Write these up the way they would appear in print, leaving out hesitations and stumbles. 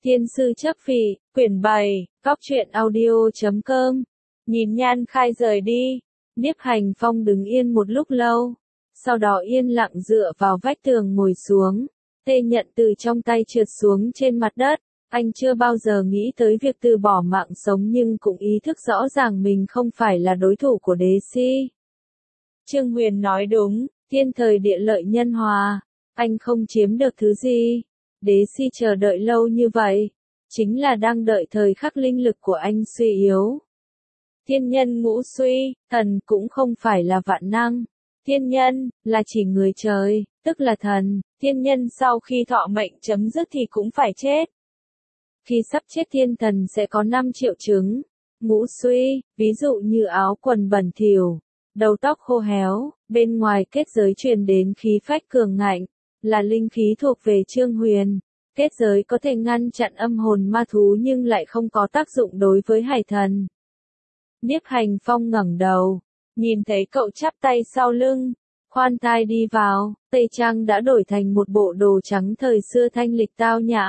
Tiên sư chấp phỉ, quyển 7, góc truyện audio.com. Nhìn Nhan Khai rời đi, Niếp Hành Phong đứng yên một lúc lâu, sau đó yên lặng dựa vào vách tường ngồi xuống, tê nhận từ trong tay trượt xuống trên mặt đất. Anh chưa bao giờ nghĩ tới việc từ bỏ mạng sống nhưng cũng ý thức rõ ràng mình không phải là đối thủ của Đế Si. Trương Huyền nói đúng, thiên thời địa lợi nhân hòa, anh không chiếm được thứ gì. Đế Si chờ đợi lâu như vậy, chính là đang đợi thời khắc linh lực của anh suy yếu. Thiên nhân ngũ suy, thần cũng không phải là vạn năng. Thiên nhân, là chỉ người trời, tức là thần. Thiên nhân sau khi thọ mệnh chấm dứt thì cũng phải chết. Khi sắp chết thiên thần sẽ có 5 triệu chứng. Ngũ suy, ví dụ như áo quần bẩn thỉu, đầu tóc khô héo, bên ngoài kết giới truyền đến khí phách cường ngạnh, là linh khí thuộc về Trương Huyền. Kết giới có thể ngăn chặn âm hồn ma thú nhưng lại không có tác dụng đối với hải thần. Niếp Hành Phong ngẩng đầu, nhìn thấy cậu chắp tay sau lưng, khoan thai đi vào, tây trang đã đổi thành một bộ đồ trắng thời xưa thanh lịch tao nhã.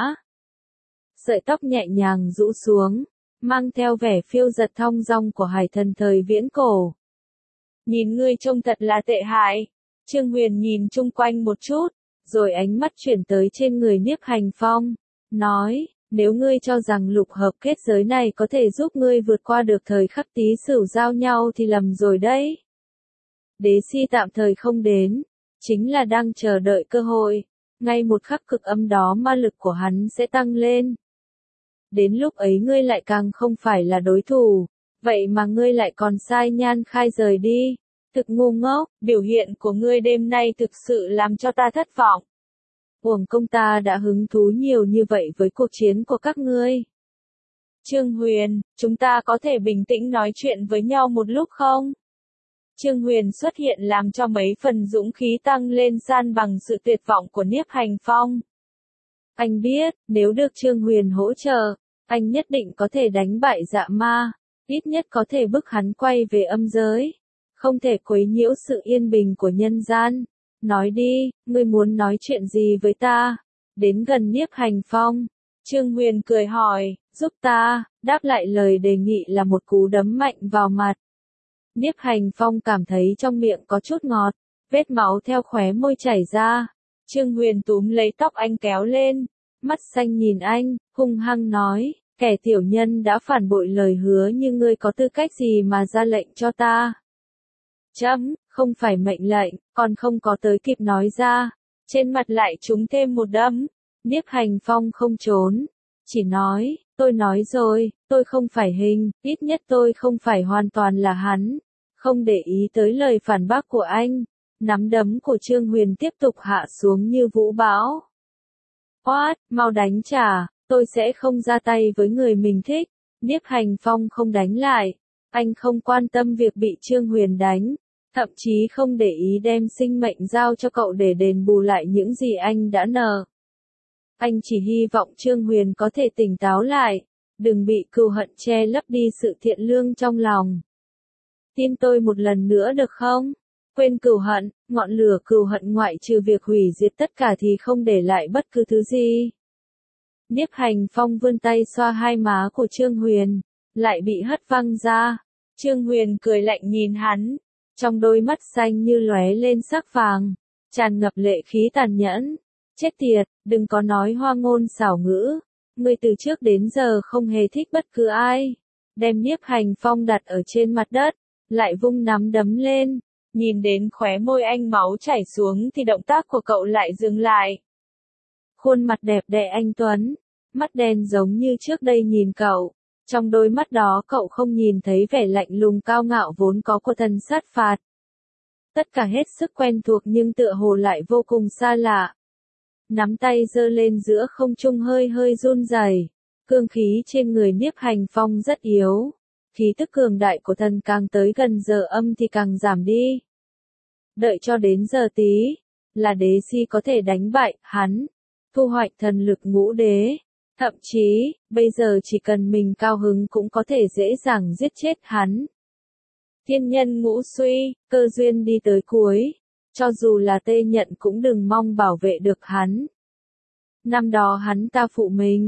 Sợi tóc nhẹ nhàng rũ xuống, mang theo vẻ phiêu dật thong dong của hải thần thời viễn cổ. Nhìn ngươi trông thật là tệ hại. Trương Huyền nhìn chung quanh một chút, rồi ánh mắt chuyển tới trên người Niếp Hành Phong, nói, nếu ngươi cho rằng lục hợp kết giới này có thể giúp ngươi vượt qua được thời khắc Tý Sửu giao nhau thì lầm rồi đấy. Đế Si tạm thời không đến, chính là đang chờ đợi cơ hội, ngay một khắc cực âm đó ma lực của hắn sẽ tăng lên. Đến lúc ấy ngươi lại càng không phải là đối thủ, vậy mà ngươi lại còn sai Nhan Khai rời đi. Thực ngu ngốc, biểu hiện của ngươi đêm nay thực sự làm cho ta thất vọng. Uổng công ta đã hứng thú nhiều như vậy với cuộc chiến của các ngươi. Trương Huyền, chúng ta có thể bình tĩnh nói chuyện với nhau một lúc không? Trương Huyền xuất hiện làm cho mấy phần dũng khí tăng lên san bằng sự tuyệt vọng của Niếp Hành Phong. Anh biết, nếu được Trương Huyền hỗ trợ, anh nhất định có thể đánh bại dạ ma, ít nhất có thể bức hắn quay về âm giới. Không thể quấy nhiễu sự yên bình của nhân gian. Nói đi, ngươi muốn nói chuyện gì với ta? Đến gần Niếp Hành Phong, Trương Huyền cười hỏi, giúp ta, đáp lại lời đề nghị là một cú đấm mạnh vào mặt. Niếp Hành Phong cảm thấy trong miệng có chút ngọt, vết máu theo khóe môi chảy ra. Trương Huyền túm lấy tóc anh kéo lên, mắt xanh nhìn anh, hung hăng nói, kẻ tiểu nhân đã phản bội lời hứa nhưng ngươi có tư cách gì mà ra lệnh cho ta? Chấm, không phải mệnh lệnh, còn không có tới kịp nói ra, trên mặt lại trúng thêm một đấm. Niếp Hành Phong không trốn, chỉ nói, tôi nói rồi, tôi không phải hình, ít nhất tôi không phải hoàn toàn là hắn. Không để ý tới lời phản bác của anh, nắm đấm của Trương Huyền tiếp tục hạ xuống như vũ bão. Oát, mau đánh trả, tôi sẽ không ra tay với người mình thích. Niếp Hành Phong không đánh lại, anh không quan tâm việc bị Trương Huyền đánh. Thậm chí không để ý đem sinh mệnh giao cho cậu để đền bù lại những gì anh đã nợ. Anh chỉ hy vọng Trương Huyền có thể tỉnh táo lại, đừng bị cừu hận che lấp đi sự thiện lương trong lòng. Tin tôi một lần nữa được không? Quên cừu hận, ngọn lửa cừu hận ngoại trừ việc hủy diệt tất cả thì không để lại bất cứ thứ gì. Niếp Hành Phong vươn tay xoa hai má của Trương Huyền, lại bị hất văng ra. Trương Huyền cười lạnh nhìn hắn. Trong đôi mắt xanh như lóe lên sắc vàng, tràn ngập lệ khí tàn nhẫn. Chết tiệt, đừng có nói hoa ngôn xảo ngữ. Ngươi từ trước đến giờ không hề thích bất cứ ai. Đem Niếp Hành Phong đặt ở trên mặt đất, lại vung nắm đấm lên. Nhìn đến khóe môi anh máu chảy xuống thì động tác của cậu lại dừng lại. Khuôn mặt đẹp đẽ anh tuấn, mắt đen giống như trước đây nhìn cậu. Trong đôi mắt đó cậu không nhìn thấy vẻ lạnh lùng cao ngạo vốn có của thần sát phạt. Tất cả hết sức quen thuộc nhưng tựa hồ lại vô cùng xa lạ. Nắm tay giơ lên giữa không trung hơi hơi run rẩy. Cương khí trên người Niếp Hành Phong rất yếu. Khí tức cường đại của thần càng tới gần giờ âm thì càng giảm đi. Đợi cho đến giờ Tý, là Đế Si có thể đánh bại hắn, thu hoạch thần lực ngũ đế. Thậm chí, bây giờ chỉ cần mình cao hứng cũng có thể dễ dàng giết chết hắn. Thiên nhân ngũ suy, cơ duyên đi tới cuối. Cho dù là Tê Nhận cũng đừng mong bảo vệ được hắn. Năm đó hắn ta phụ mình,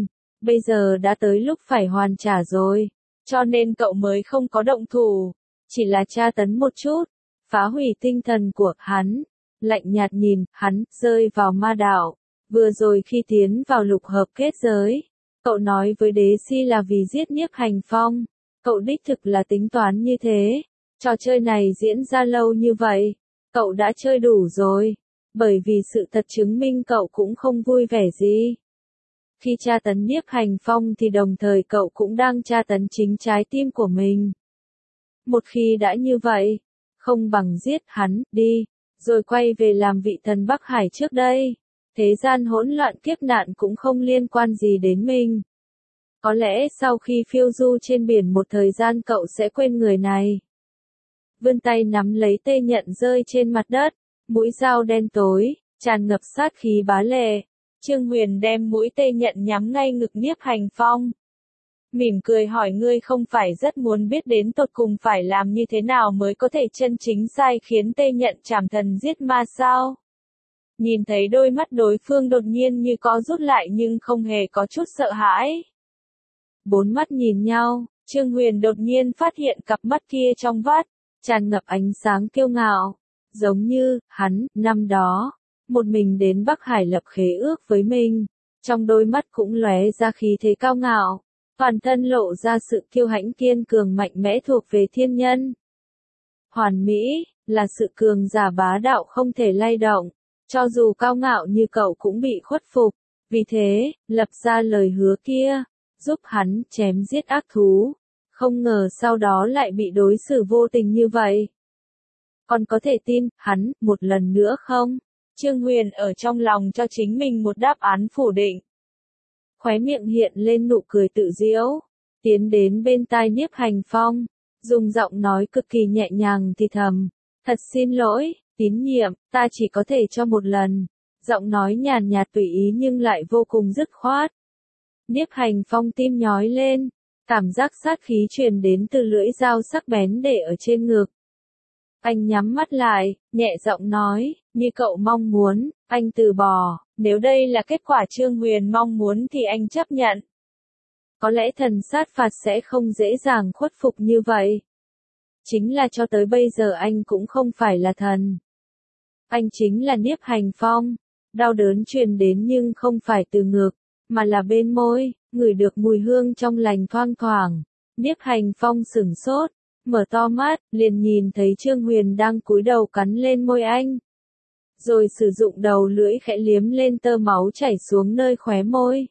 bây giờ đã tới lúc phải hoàn trả rồi, cho nên cậu mới không có động thủ, chỉ là tra tấn một chút, phá hủy tinh thần của hắn, lạnh nhạt nhìn, hắn, rơi vào ma đạo, vừa rồi khi tiến vào lục hợp kết giới, cậu nói với đế si là vì giết Nhiếp Hành Phong, cậu đích thực là tính toán như thế, trò chơi này diễn ra lâu như vậy, cậu đã chơi đủ rồi, bởi vì sự thật chứng minh cậu cũng không vui vẻ gì. Khi tra tấn Nhiếp Hành Phong thì đồng thời cậu cũng đang tra tấn chính trái tim của mình. Một khi đã như vậy, không bằng giết hắn đi, rồi quay về làm vị thần Bắc Hải trước đây. Thế gian hỗn loạn kiếp nạn cũng không liên quan gì đến mình. Có lẽ sau khi phiêu du trên biển một thời gian cậu sẽ quên người này. Vươn tay nắm lấy tê nhận rơi trên mặt đất, mũi dao đen tối, tràn ngập sát khí bá lệ. Trương Huyền đem mũi tê nhận nhắm ngay ngực Nhiếp Hành Phong. Mỉm cười hỏi ngươi không phải rất muốn biết đến tột cùng phải làm như thế nào mới có thể chân chính sai khiến tê nhận trảm thần giết ma sao? Nhìn thấy đôi mắt đối phương đột nhiên như có rút lại nhưng không hề có chút sợ hãi. Bốn mắt nhìn nhau, Trương Huyền đột nhiên phát hiện cặp mắt kia trong vắt, tràn ngập ánh sáng kiêu ngạo, giống như, hắn, năm đó, một mình đến Bắc Hải lập khế ước với mình, trong đôi mắt cũng lóe ra khí thế cao ngạo, toàn thân lộ ra sự kiêu hãnh kiên cường mạnh mẽ thuộc về thiên nhân. Hoàn mỹ, là sự cường giả bá đạo không thể lay động, cho dù cao ngạo như cậu cũng bị khuất phục, vì thế, lập ra lời hứa kia, giúp hắn chém giết ác thú, không ngờ sau đó lại bị đối xử vô tình như vậy. Còn có thể tin, hắn, một lần nữa không? Trương Huyền ở trong lòng cho chính mình một đáp án phủ định. Khóe miệng hiện lên nụ cười tự giễu, tiến đến bên tai Nhiếp Hành Phong, dùng giọng nói cực kỳ nhẹ nhàng thì thầm, thật xin lỗi, tín nhiệm, ta chỉ có thể cho một lần. Giọng nói nhàn nhạt tùy ý nhưng lại vô cùng dứt khoát. Nhiếp Hành Phong tim nhói lên, cảm giác sát khí truyền đến từ lưỡi dao sắc bén để ở trên ngực. Anh nhắm mắt lại, nhẹ giọng nói, như cậu mong muốn, anh từ bỏ, nếu đây là kết quả Trương Huyền mong muốn thì anh chấp nhận. Có lẽ thần sát phạt sẽ không dễ dàng khuất phục như vậy. Chính là cho tới bây giờ anh cũng không phải là thần. Anh chính là Nhiếp Hành Phong, đau đớn truyền đến nhưng không phải từ ngực, mà là bên môi, ngửi được mùi hương trong lành thoang thoảng. Nhiếp Hành Phong sửng sốt, mở to mắt, liền nhìn thấy Trương Huyền đang cúi đầu cắn lên môi anh. Rồi sử dụng đầu lưỡi khẽ liếm lên tơ máu chảy xuống nơi khóe môi.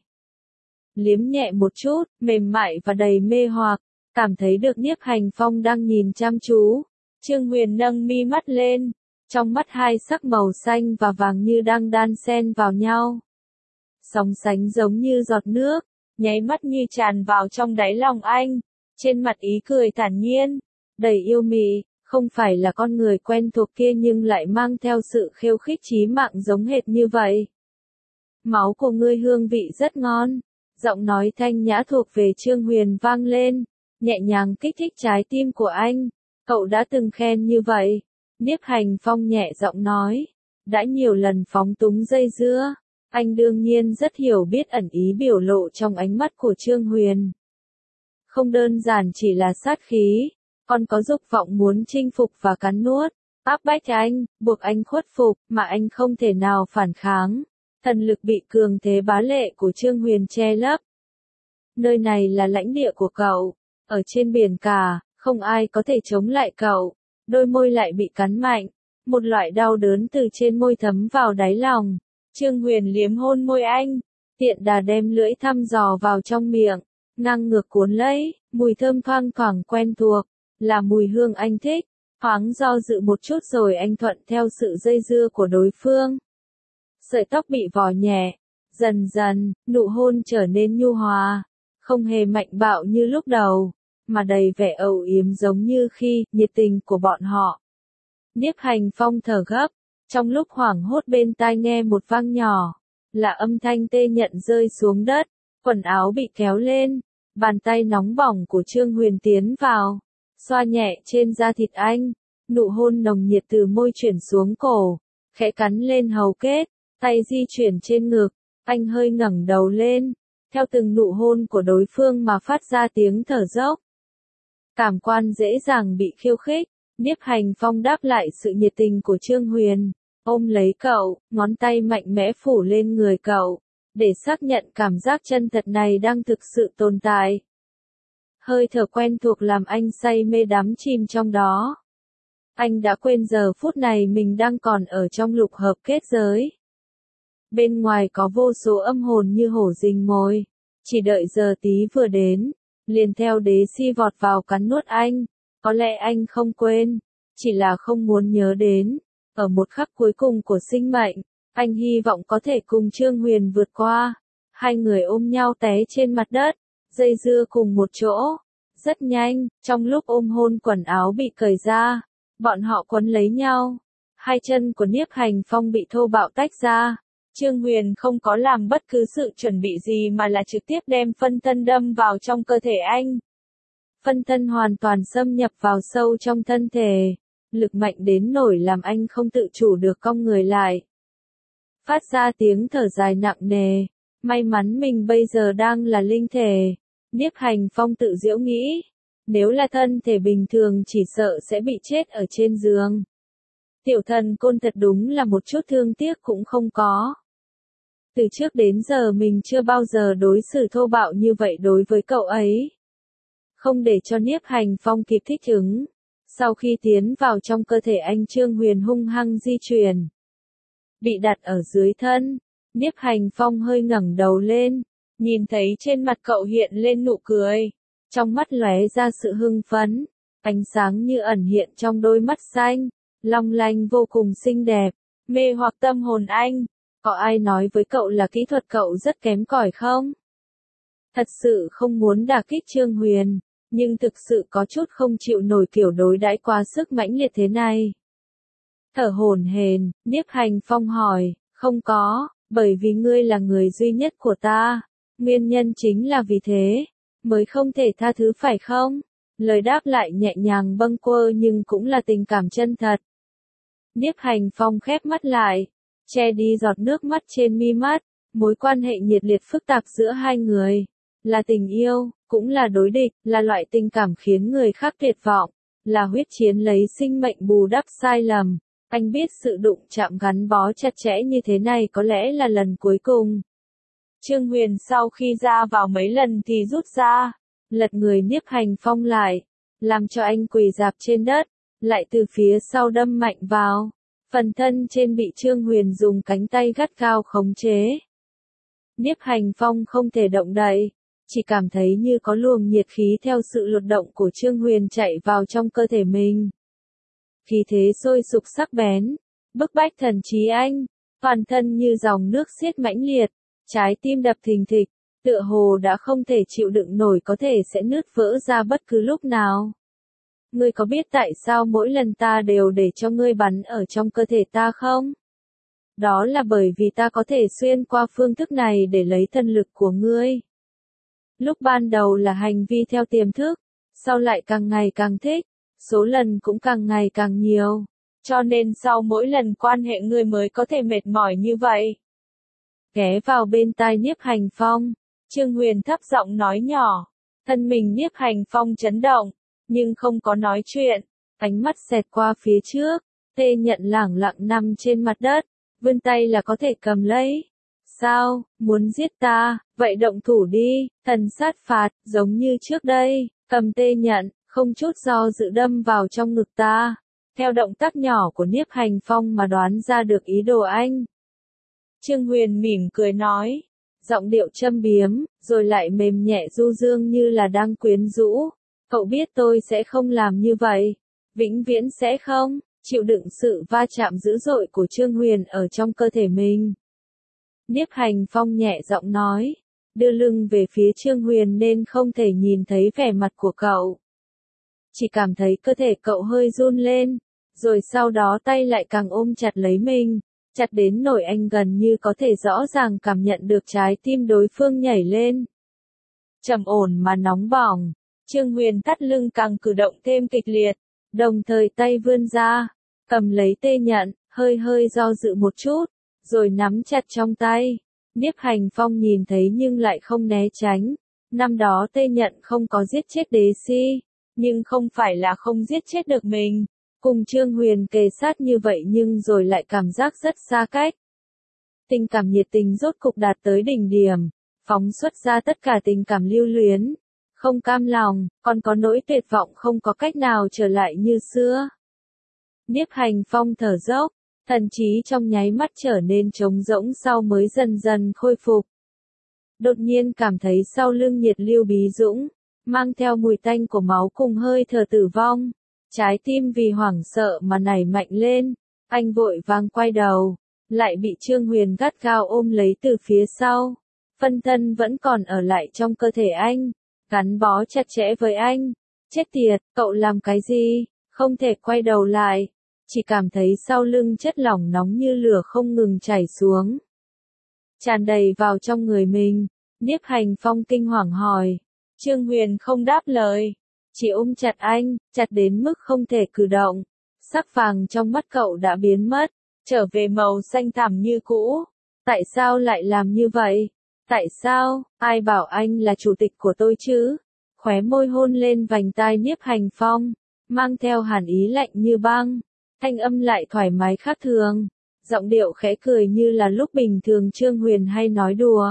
Liếm nhẹ một chút, mềm mại và đầy mê hoặc, cảm thấy được Nhiếp Hành Phong đang nhìn chăm chú. Trương Huyền nâng mi mắt lên, trong mắt hai sắc màu xanh và vàng như đang đan xen vào nhau. Sóng sánh giống như giọt nước, nháy mắt như tràn vào trong đáy lòng anh, trên mặt ý cười thản nhiên, đầy yêu mị, không phải là con người quen thuộc kia nhưng lại mang theo sự khiêu khích chí mạng giống hệt như vậy. Máu của ngươi hương vị rất ngon, giọng nói thanh nhã thuộc về Trương Huyền vang lên, nhẹ nhàng kích thích trái tim của anh, cậu đã từng khen như vậy. Nhiếp Hành Phong nhẹ giọng nói, đã nhiều lần phóng túng dây dưa, anh đương nhiên rất hiểu biết ẩn ý biểu lộ trong ánh mắt của Trương Huyền. Không đơn giản chỉ là sát khí, còn có dục vọng muốn chinh phục và cắn nuốt, áp bách anh, buộc anh khuất phục, mà anh không thể nào phản kháng. Thần lực bị cường thế bá lệ của Trương Huyền che lấp. Nơi này là lãnh địa của cậu, ở trên biển cả, không ai có thể chống lại cậu. Đôi môi lại bị cắn mạnh, một loại đau đớn từ trên môi thấm vào đáy lòng. Trương Huyền liếm hôn môi anh, tiện đà đem lưỡi thăm dò vào trong miệng, ngang ngược cuốn lấy, mùi thơm thoang thoảng quen thuộc, là mùi hương anh thích. Thoáng do dự một chút rồi anh thuận theo sự dây dưa của đối phương. Sợi tóc bị vò nhẹ, dần dần, nụ hôn trở nên nhu hòa, không hề mạnh bạo như lúc đầu, mà đầy vẻ âu yếm giống như khi, nhiệt tình của bọn họ. Nhiếp Hành Phong thở gấp, trong lúc hoảng hốt bên tai nghe một vang nhỏ, là âm thanh tê nhận rơi xuống đất, quần áo bị kéo lên, bàn tay nóng bỏng của Trương Huyền tiến vào, xoa nhẹ trên da thịt anh, nụ hôn nồng nhiệt từ môi chuyển xuống cổ, khẽ cắn lên hầu kết, tay di chuyển trên ngực, anh hơi ngẩng đầu lên, theo từng nụ hôn của đối phương mà phát ra tiếng thở dốc. Cảm quan dễ dàng bị khiêu khích, Nhiếp Hành Phong đáp lại sự nhiệt tình của Trương Huyền, ôm lấy cậu, ngón tay mạnh mẽ phủ lên người cậu, để xác nhận cảm giác chân thật này đang thực sự tồn tại. Hơi thở quen thuộc làm anh say mê đắm chìm trong đó. Anh đã quên giờ phút này mình đang còn ở trong lục hợp kết giới. Bên ngoài có vô số âm hồn như hổ rình mồi, chỉ đợi giờ tí vừa đến, liền theo đế si vọt vào cắn nuốt anh. Có lẽ anh không quên, chỉ là không muốn nhớ đến. Ở một khắc cuối cùng của sinh mệnh, anh hy vọng có thể cùng Trương Huyền vượt qua. Hai người ôm nhau té trên mặt đất, dây dưa cùng một chỗ. Rất nhanh, trong lúc ôm hôn quần áo bị cởi ra, bọn họ quấn lấy nhau. Hai chân của Nhiếp Hành Phong bị thô bạo tách ra. Trương Huyền không có làm bất cứ sự chuẩn bị gì mà là trực tiếp đem phân thân đâm vào trong cơ thể anh. Phân thân hoàn toàn xâm nhập vào sâu trong thân thể, lực mạnh đến nỗi làm anh không tự chủ được cong người lại. Phát ra tiếng thở dài nặng nề, may mắn mình bây giờ đang là linh thể. Nhiếp Hành Phong tự giễu nghĩ, nếu là thân thể bình thường chỉ sợ sẽ bị chết ở trên giường. Tiểu thần côn thật đúng là một chút thương tiếc cũng không có. Từ trước đến giờ mình chưa bao giờ đối xử thô bạo như vậy đối với cậu ấy. Không để cho Nhiếp Hành Phong kịp thích ứng. Sau khi tiến vào trong cơ thể anh, Trương Huyền hung hăng di chuyển. Bị đặt ở dưới thân, Nhiếp Hành Phong hơi ngẩng đầu lên, nhìn thấy trên mặt cậu hiện lên nụ cười. Trong mắt lóe ra sự hưng phấn, ánh sáng như ẩn hiện trong đôi mắt xanh, long lanh vô cùng xinh đẹp, mê hoặc tâm hồn anh. Có ai nói với cậu là kỹ thuật cậu rất kém cỏi không? Thật sự không muốn đả kích Trương Huyền, nhưng thực sự có chút không chịu nổi kiểu đối đãi quá sức mãnh liệt thế này. Thở hổn hển, Nhiếp Hành Phong hỏi, không có, bởi vì ngươi là người duy nhất của ta. Nguyên nhân chính là vì thế, mới không thể tha thứ phải không? Lời đáp lại nhẹ nhàng bâng quơ nhưng cũng là tình cảm chân thật. Nhiếp Hành Phong khép mắt lại, che đi giọt nước mắt trên mi mắt. Mối quan hệ nhiệt liệt phức tạp giữa hai người, là tình yêu, cũng là đối địch, là loại tình cảm khiến người khác tuyệt vọng, là huyết chiến lấy sinh mệnh bù đắp sai lầm. Anh biết sự đụng chạm gắn bó chặt chẽ như thế này có lẽ là lần cuối cùng. Trương Huyền sau khi ra vào mấy lần thì rút ra, lật người Nhiếp Hành Phong lại, làm cho anh quỳ rạp trên đất, lại từ phía sau đâm mạnh vào. Phần thân trên bị Trương Huyền dùng cánh tay gắt gao khống chế. Nhiếp Hành Phong không thể động đậy, chỉ cảm thấy như có luồng nhiệt khí theo sự luật động của Trương Huyền chạy vào trong cơ thể mình. Khí thế sôi sục sắc bén, bức bách thần trí anh, toàn thân như dòng nước xiết mãnh liệt, trái tim đập thình thịch, tựa hồ đã không thể chịu đựng nổi, có thể sẽ nứt vỡ ra bất cứ lúc nào. Ngươi có biết tại sao mỗi lần ta đều để cho ngươi bắn ở trong cơ thể ta không? Đó là bởi vì ta có thể xuyên qua phương thức này để lấy thân lực của ngươi. Lúc ban đầu là hành vi theo tiềm thức, sau lại càng ngày càng thích, số lần cũng càng ngày càng nhiều. Cho nên sau mỗi lần quan hệ ngươi mới có thể mệt mỏi như vậy. Ghé vào bên tai Nhiếp Hành Phong, Trương Huyền thấp giọng nói nhỏ. Thân mình Nhiếp Hành Phong chấn động, nhưng không có nói chuyện. Ánh mắt xẹt qua phía trước, Tê Nhận lẳng lặng nằm trên mặt đất, vươn tay là có thể cầm lấy. Sao, muốn giết ta, vậy động thủ đi, thần sát phạt, giống như trước đây, cầm Tê Nhận, không chút do dự đâm vào trong ngực ta. Theo động tác nhỏ của Nhiếp Hành Phong mà đoán ra được ý đồ anh. Trương Huyền mỉm cười nói, giọng điệu châm biếm, rồi lại mềm nhẹ du dương như là đang quyến rũ. Cậu biết tôi sẽ không làm như vậy, vĩnh viễn sẽ không, chịu đựng sự va chạm dữ dội của Trương Huyền ở trong cơ thể mình. Nhiếp Hành Phong nhẹ giọng nói, đưa lưng về phía Trương Huyền nên không thể nhìn thấy vẻ mặt của cậu. Chỉ cảm thấy cơ thể cậu hơi run lên, rồi sau đó tay lại càng ôm chặt lấy mình, chặt đến nỗi anh gần như có thể rõ ràng cảm nhận được trái tim đối phương nhảy lên. Trầm ổn mà nóng bỏng, Trương Huyền thắt lưng càng cử động thêm kịch liệt, đồng thời tay vươn ra, cầm lấy Tê Nhận, hơi do dự một chút, rồi nắm chặt trong tay. Nhiếp Hành Phong nhìn thấy nhưng lại không né tránh. Năm đó Tê Nhận không có giết chết Đế Si, nhưng không phải là không giết chết được mình. Cùng Trương Huyền kề sát như vậy nhưng rồi lại cảm giác rất xa cách. Tình cảm nhiệt tình rốt cục đạt tới đỉnh điểm, phóng xuất ra tất cả tình cảm lưu luyến, không cam lòng, còn có nỗi tuyệt vọng không có cách nào trở lại như xưa. Nhiếp Hành Phong thở dốc, thần trí trong nháy mắt trở nên trống rỗng sau mới dần dần khôi phục. Đột nhiên cảm thấy sau lưng nhiệt lưu bí dũng, mang theo mùi tanh của máu cùng hơi thở tử vong. Trái tim vì hoảng sợ mà nảy mạnh lên, anh vội vàng quay đầu, lại bị Trương Huyền gắt gao ôm lấy từ phía sau. Phân thân vẫn còn ở lại trong cơ thể anh, gắn bó chặt chẽ với anh. Chết tiệt, cậu làm cái gì? Không thể quay đầu lại, chỉ cảm thấy sau lưng chất lỏng nóng như lửa không ngừng chảy xuống, tràn đầy vào trong người mình. Nhiếp Hành Phong kinh hoàng hỏi. Trương Huyền không đáp lời, chỉ ôm chặt anh, chặt đến mức không thể cử động. Sắc vàng trong mắt cậu đã biến mất, trở về màu xanh thẳm như cũ. Tại sao lại làm như vậy? Tại sao? Ai bảo anh là chủ tịch của tôi chứ? Khóe môi hôn lên vành tai Nhiếp Hành Phong, mang theo hàn ý lạnh như băng. Thanh âm lại thoải mái khác thường, giọng điệu khẽ cười như là lúc bình thường Trương Huyền hay nói đùa.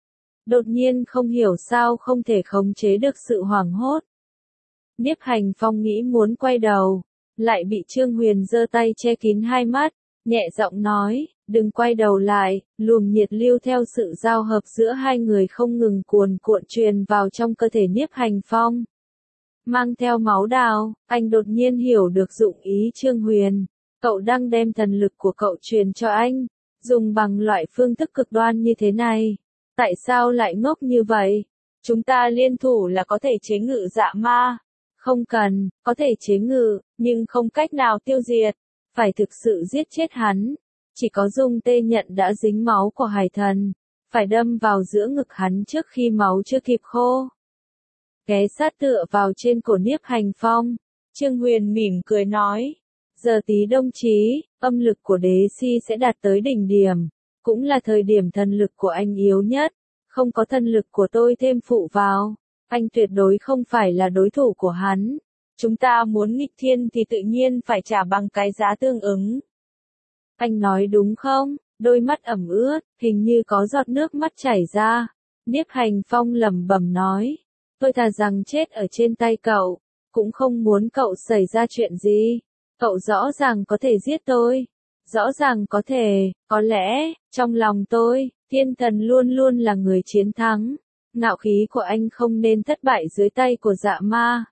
Đột nhiên không hiểu sao không thể khống chế được sự hoảng hốt. Nhiếp Hành Phong nghĩ muốn quay đầu, lại bị Trương Huyền giơ tay che kín hai mắt, nhẹ giọng nói, đừng quay đầu lại. Luồng nhiệt lưu theo sự giao hợp giữa hai người không ngừng cuồn cuộn truyền vào trong cơ thể Nhiếp Hành Phong. Mang theo máu đào, anh đột nhiên hiểu được dụng ý Trương Huyền. Cậu đang đem thần lực của cậu truyền cho anh, dùng bằng loại phương thức cực đoan như thế này. Tại sao lại ngốc như vậy? Chúng ta liên thủ là có thể chế ngự dạ ma. Không cần, có thể chế ngự, nhưng không cách nào tiêu diệt. Phải thực sự giết chết hắn. Chỉ có dùng Tê Nhận đã dính máu của hải thần, phải đâm vào giữa ngực hắn trước khi máu chưa kịp khô. Ghé sát tựa vào trên cổ Nhiếp Hành Phong, Trương Huyền mỉm cười nói. Giờ tí đông chí, âm lực của Đế Si sẽ đạt tới đỉnh điểm, cũng là thời điểm thần lực của anh yếu nhất. Không có thần lực của tôi thêm phụ vào, anh tuyệt đối không phải là đối thủ của hắn. Chúng ta muốn nghịch thiên thì tự nhiên phải trả bằng cái giá tương ứng. Anh nói đúng không? Đôi mắt ẩm ướt, hình như có giọt nước mắt chảy ra. Nhiếp Hành Phong lẩm bẩm nói. Tôi thà rằng chết ở trên tay cậu, cũng không muốn cậu xảy ra chuyện gì. Cậu rõ ràng có thể giết tôi. Rõ ràng có thể, có lẽ, trong lòng tôi, thiên thần luôn luôn là người chiến thắng. Ngạo khí của anh không nên thất bại dưới tay của dạ ma.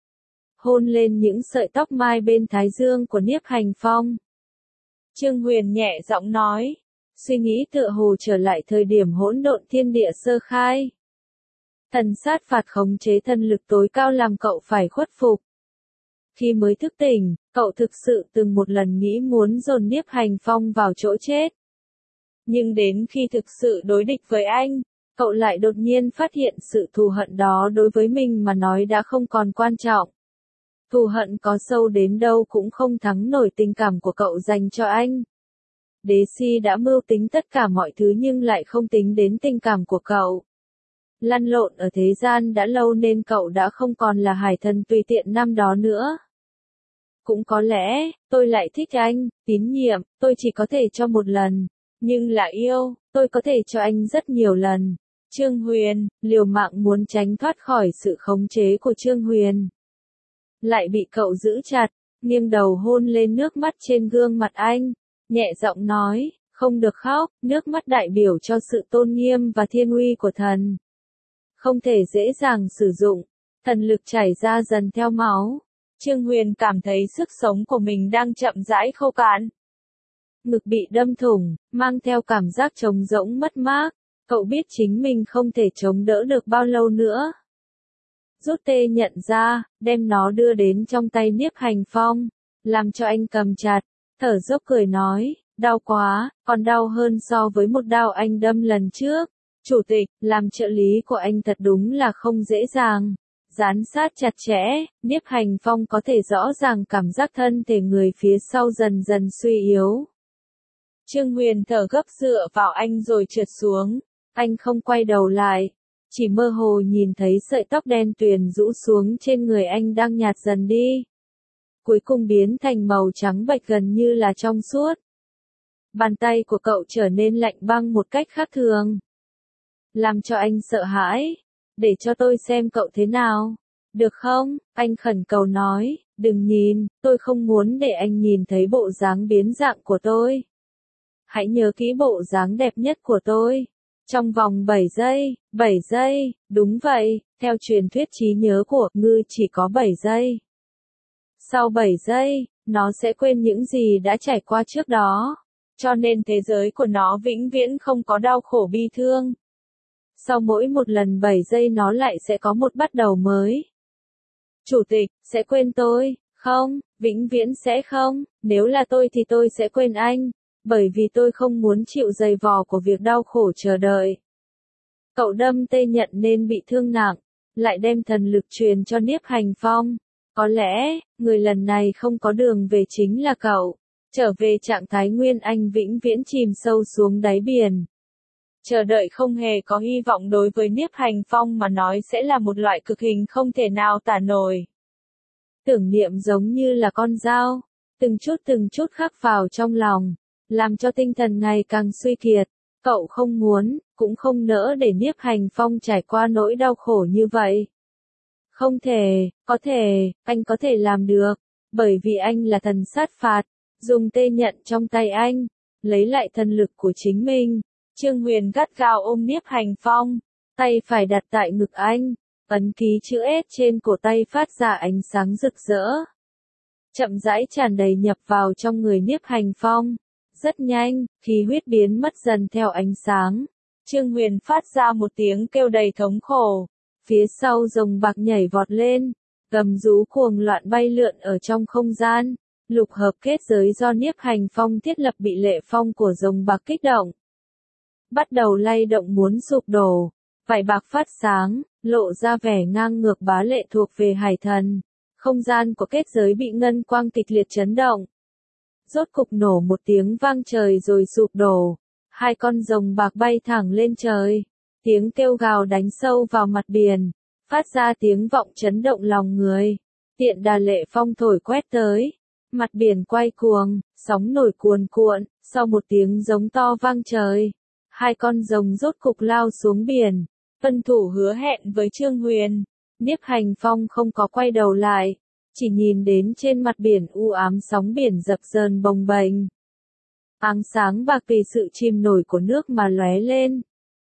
Hôn lên những sợi tóc mai bên thái dương của Nhiếp Hành Phong. Trương Huyền nhẹ giọng nói, suy nghĩ tựa hồ trở lại thời điểm hỗn độn thiên địa sơ khai. Thần sát phạt khống chế thân lực tối cao làm cậu phải khuất phục. Khi mới thức tỉnh, cậu thực sự từng một lần nghĩ muốn dồn Nhiếp Hành Phong vào chỗ chết. Nhưng đến khi thực sự đối địch với anh, cậu lại đột nhiên phát hiện sự thù hận đó đối với mình mà nói đã không còn quan trọng. Thù hận có sâu đến đâu cũng không thắng nổi tình cảm của cậu dành cho anh. Đế Si đã mưu tính tất cả mọi thứ nhưng lại không tính đến tình cảm của cậu. Lăn lộn ở thế gian đã lâu nên cậu đã không còn là hải thần tùy tiện năm đó nữa. Cũng có lẽ, tôi lại thích anh, tín nhiệm, tôi chỉ có thể cho một lần. Nhưng là yêu, tôi có thể cho anh rất nhiều lần. Trương Huyền, liều mạng muốn tránh thoát khỏi sự khống chế của Trương Huyền. Lại bị cậu giữ chặt, nghiêng đầu hôn lên nước mắt trên gương mặt anh. Nhẹ giọng nói, không được khóc, nước mắt đại biểu cho sự tôn nghiêm và thiên uy của thần. Không thể dễ dàng sử dụng, thần lực chảy ra dần theo máu. Trương Huyền cảm thấy sức sống của mình đang chậm rãi khô cạn. Ngực bị đâm thủng, mang theo cảm giác trống rỗng mất mát. Cậu biết chính mình không thể chống đỡ được bao lâu nữa. Rút Tê Nhận ra, đem nó đưa đến trong tay Nhiếp Hành Phong, làm cho anh cầm chặt, thở dốc cười nói, đau quá, còn đau hơn so với một đao anh đâm lần trước. Chủ tịch, làm trợ lý của anh thật đúng là không dễ dàng. Gián sát chặt chẽ, Nhiếp Hành Phong có thể rõ ràng cảm giác thân thể người phía sau dần dần suy yếu. Trương Huyền thở gấp dựa vào anh rồi trượt xuống. Anh không quay đầu lại, chỉ mơ hồ nhìn thấy sợi tóc đen tuyền rũ xuống trên người anh đang nhạt dần đi. Cuối cùng biến thành màu trắng bạch gần như là trong suốt. Bàn tay của cậu trở nên lạnh băng một cách khác thường, làm cho anh sợ hãi. Để cho tôi xem cậu thế nào, được không? Anh khẩn cầu nói, đừng nhìn, tôi không muốn để anh nhìn thấy bộ dáng biến dạng của tôi. Hãy nhớ kỹ bộ dáng đẹp nhất của tôi. Trong vòng 7 giây, đúng vậy, theo truyền thuyết trí nhớ của Ngư chỉ có 7 giây. Sau 7 giây, nó sẽ quên những gì đã trải qua trước đó. Cho nên thế giới của nó vĩnh viễn không có đau khổ bi thương. Sau mỗi một lần 7 giây nó lại sẽ có một bắt đầu mới. Chủ tịch, sẽ quên tôi, không, vĩnh viễn sẽ không, nếu là tôi thì tôi sẽ quên anh, bởi vì tôi không muốn chịu dày vò của việc đau khổ chờ đợi. Cậu đâm Tê Nhận nên bị thương nặng, lại đem thần lực truyền cho Niếp Hành Phong. Có lẽ, người lần này không có đường về chính là cậu. Trở về trạng thái nguyên anh vĩnh viễn chìm sâu xuống đáy biển. Chờ đợi không hề có hy vọng đối với Niếp Hành Phong mà nói sẽ là một loại cực hình không thể nào tả nổi. Tưởng niệm giống như là con dao, từng chút khắc vào trong lòng, làm cho tinh thần ngày càng suy kiệt. Cậu không muốn, cũng không nỡ để Niếp Hành Phong trải qua nỗi đau khổ như vậy. Không thể, anh có thể làm được, bởi vì anh là thần sát phạt. Dùng Tê Nhận trong tay anh, lấy lại thần lực của chính mình. Trương Huyền gắt gao ôm Niếp Hành Phong, tay phải đặt tại ngực anh, ấn ký chữ S trên cổ tay phát ra ánh sáng rực rỡ. Chậm rãi tràn đầy nhập vào trong người Niếp Hành Phong. Rất nhanh, khí huyết biến mất dần theo ánh sáng. Trương Huyền phát ra một tiếng kêu đầy thống khổ. Phía sau rồng bạc nhảy vọt lên, gầm rú cuồng loạn bay lượn ở trong không gian. Lục hợp kết giới do Niếp Hành Phong thiết lập bị lệ phong của rồng bạc kích động. Bắt đầu lay động muốn sụp đổ. Vảy bạc phát sáng, lộ ra vẻ ngang ngược bá lệ thuộc về hải thần. Không gian của kết giới bị ngân quang kịch liệt chấn động. Rốt cục nổ một tiếng vang trời rồi sụp đổ. Hai con rồng bạc bay thẳng lên trời. Tiếng kêu gào đánh sâu vào mặt biển. Phát ra tiếng vọng chấn động lòng người. Tiện đà lệ phong thổi quét tới. Mặt biển quay cuồng, sóng nổi cuồn cuộn, sau một tiếng giống to vang trời. Hai con rồng rốt cục lao xuống biển. Vân Thủ hứa hẹn với Trương Huyền. Niếp Hành Phong không có quay đầu lại, chỉ nhìn đến trên mặt biển u ám sóng biển dập dờn bồng bềnh. Áng sáng bạc vì sự chìm nổi của nước mà lóe lên.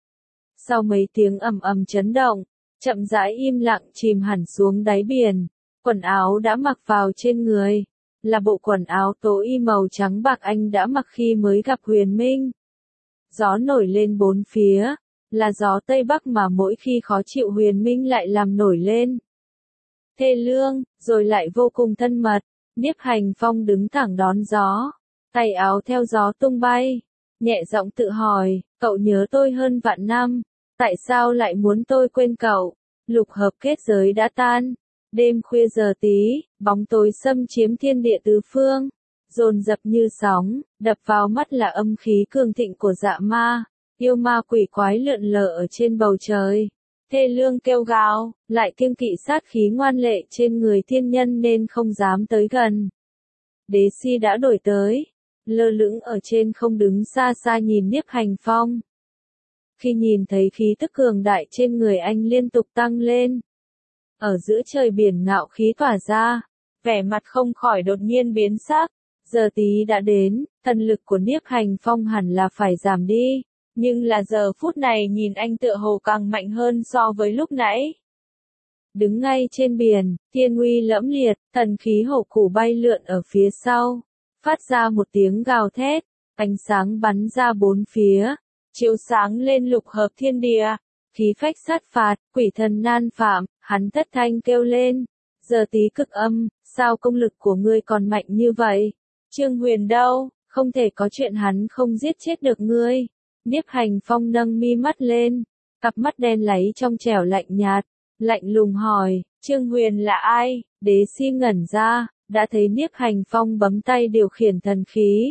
Sau mấy tiếng ầm ầm chấn động, chậm rãi im lặng chìm hẳn xuống đáy biển. Quần áo đã mặc vào trên người, là bộ quần áo tố y màu trắng bạc anh đã mặc khi mới gặp Huyền Minh. Gió nổi lên bốn phía, là gió Tây Bắc mà mỗi khi khó chịu Huyền Minh lại làm nổi lên. Thê lương, rồi lại vô cùng thân mật. Niếp Hành Phong đứng thẳng đón gió, tay áo theo gió tung bay, nhẹ giọng tự hỏi, cậu nhớ tôi hơn vạn năm, tại sao lại muốn tôi quên cậu? Lục hợp kết giới đã tan, đêm khuya giờ tí, bóng tối xâm chiếm thiên địa tứ phương, dồn dập như sóng, đập vào mắt là âm khí cường thịnh của dạ ma, yêu ma quỷ quái lượn lờ ở trên bầu trời. Thê lương kêu gào, lại kiêng kỵ sát khí ngoan lệ trên người thiên nhân nên không dám tới gần. Đế Si đã đổi tới, lơ lửng ở trên không đứng xa xa nhìn Niếp Hành Phong. Khi nhìn thấy khí tức cường đại trên người anh liên tục tăng lên, ở giữa trời biển ngạo khí tỏa ra, vẻ mặt không khỏi đột nhiên biến sắc. Giờ tí đã đến, thần lực của Niếp Hành Phong hẳn là phải giảm đi. Nhưng là giờ phút này nhìn anh tựa hồ càng mạnh hơn so với lúc nãy. Đứng ngay trên biển, thiên uy lẫm liệt, thần khí hổ củ bay lượn ở phía sau. Phát ra một tiếng gào thét, ánh sáng bắn ra bốn phía, chiếu sáng lên lục hợp thiên địa. Khí phách sát phạt, quỷ thần nan phạm, hắn thất thanh kêu lên. Giờ tí cực âm, sao công lực của ngươi còn mạnh như vậy? Trương Huyền đâu, không thể có chuyện hắn không giết chết được ngươi. Niếp Hành Phong nâng mi mắt lên, cặp mắt đen láy trong trẻo lạnh nhạt, lạnh lùng hỏi, Trương Huyền là ai? Đế Si ngẩn ra, đã thấy Niếp Hành Phong bấm tay điều khiển thần khí,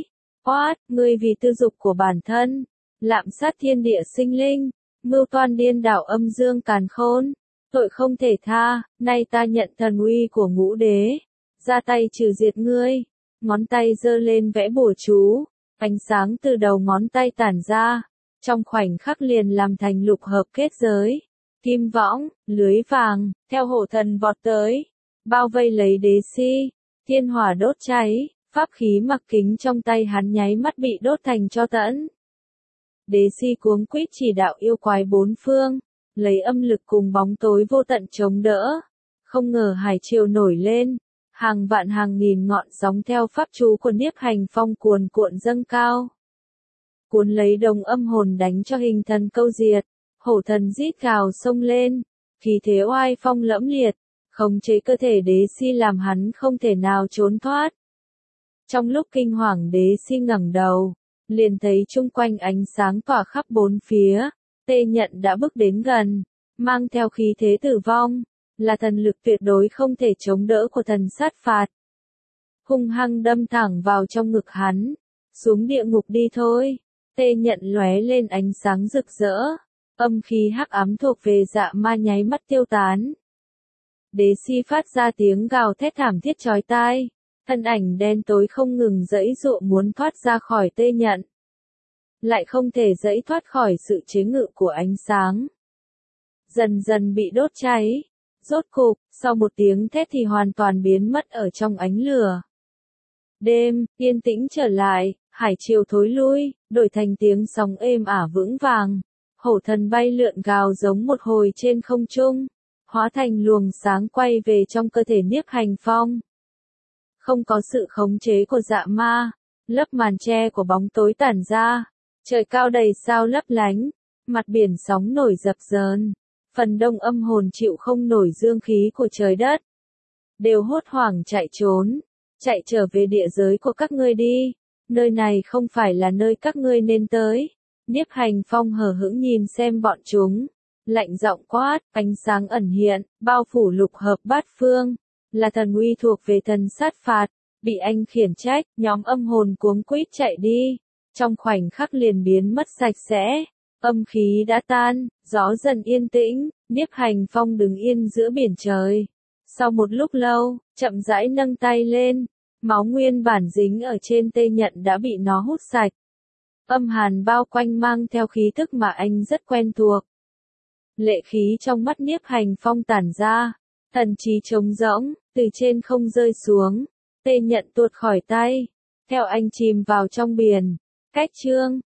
Quát, ngươi vì tư dục của bản thân, lạm sát thiên địa sinh linh, mưu toan điên đảo âm dương càn khôn, tội không thể tha, nay ta nhận thần uy của ngũ đế, ra tay trừ diệt ngươi. Ngón tay giơ lên vẽ bùa chú, ánh sáng từ đầu ngón tay tản ra, trong khoảnh khắc liền làm thành lục hợp kết giới, kim võng, lưới vàng, theo hổ thần vọt tới, bao vây lấy Đế Si, thiên hỏa đốt cháy, pháp khí mặc kính trong tay hắn nháy mắt bị đốt thành tro tẫn. Đế Si cuống quýt chỉ đạo yêu quái bốn phương, lấy âm lực cùng bóng tối vô tận chống đỡ, không ngờ hải triều nổi lên. Hàng vạn hàng nghìn ngọn sóng theo pháp chú của Niếp Hành Phong cuồn cuộn dâng cao. Cuốn lấy đồng âm hồn đánh cho hình thần câu diệt, hổ thần rít gào xông lên, khí thế oai phong lẫm liệt, khống chế cơ thể Đế Si làm hắn không thể nào trốn thoát. Trong lúc kinh hoàng Đế Si ngẩng đầu, liền thấy chung quanh ánh sáng tỏa khắp bốn phía, Tê Nhận đã bước đến gần, mang theo khí thế tử vong. Là thần lực tuyệt đối không thể chống đỡ của thần sát phạt. Hung hăng đâm thẳng vào trong ngực hắn, xuống địa ngục đi thôi. Tê Nhận lóe lên ánh sáng rực rỡ, âm khí hắc ám thuộc về dạ ma nháy mắt tiêu tán. Đế Si phát ra tiếng gào thét thảm thiết chói tai, thân ảnh đen tối không ngừng giãy giụa muốn thoát ra khỏi Tê Nhận, lại không thể giãy thoát khỏi sự chế ngự của ánh sáng. Dần dần bị đốt cháy. Rốt cục, sau một tiếng thét thì hoàn toàn biến mất ở trong ánh lửa. Đêm, yên tĩnh trở lại, hải triều thối lui, đổi thành tiếng sóng êm ả vững vàng. Hổ thần bay lượn gào giống một hồi trên không trung, hóa thành luồng sáng quay về trong cơ thể Niếp Hành Phong. Không có sự khống chế của dạ ma, lớp màn che của bóng tối tản ra, trời cao đầy sao lấp lánh, mặt biển sóng nổi dập dờn. Phần đông âm hồn chịu không nổi dương khí của trời đất, đều hốt hoảng chạy trốn, chạy trở về địa giới của các ngươi đi, nơi này không phải là nơi các ngươi nên tới. Niếp Hành Phong hờ hững nhìn xem bọn chúng, lạnh giọng quát, ánh sáng ẩn hiện, bao phủ lục hợp bát phương, là thần uy thuộc về thần sát phạt, bị anh khiển trách, nhóm âm hồn cuống quýt chạy đi, trong khoảnh khắc liền biến mất sạch sẽ. Âm khí đã tan, gió dần yên tĩnh, Niếp Hành Phong đứng yên giữa biển trời. Sau một lúc lâu, chậm rãi nâng tay lên, máu nguyên bản dính ở trên Tê Nhận đã bị nó hút sạch. Âm hàn bao quanh mang theo khí tức mà anh rất quen thuộc. Lệ khí trong mắt Niếp Hành Phong tản ra, thần trí trống rỗng, từ trên không rơi xuống, Tê Nhận tuột khỏi tay, theo anh chìm vào trong biển. Cách chương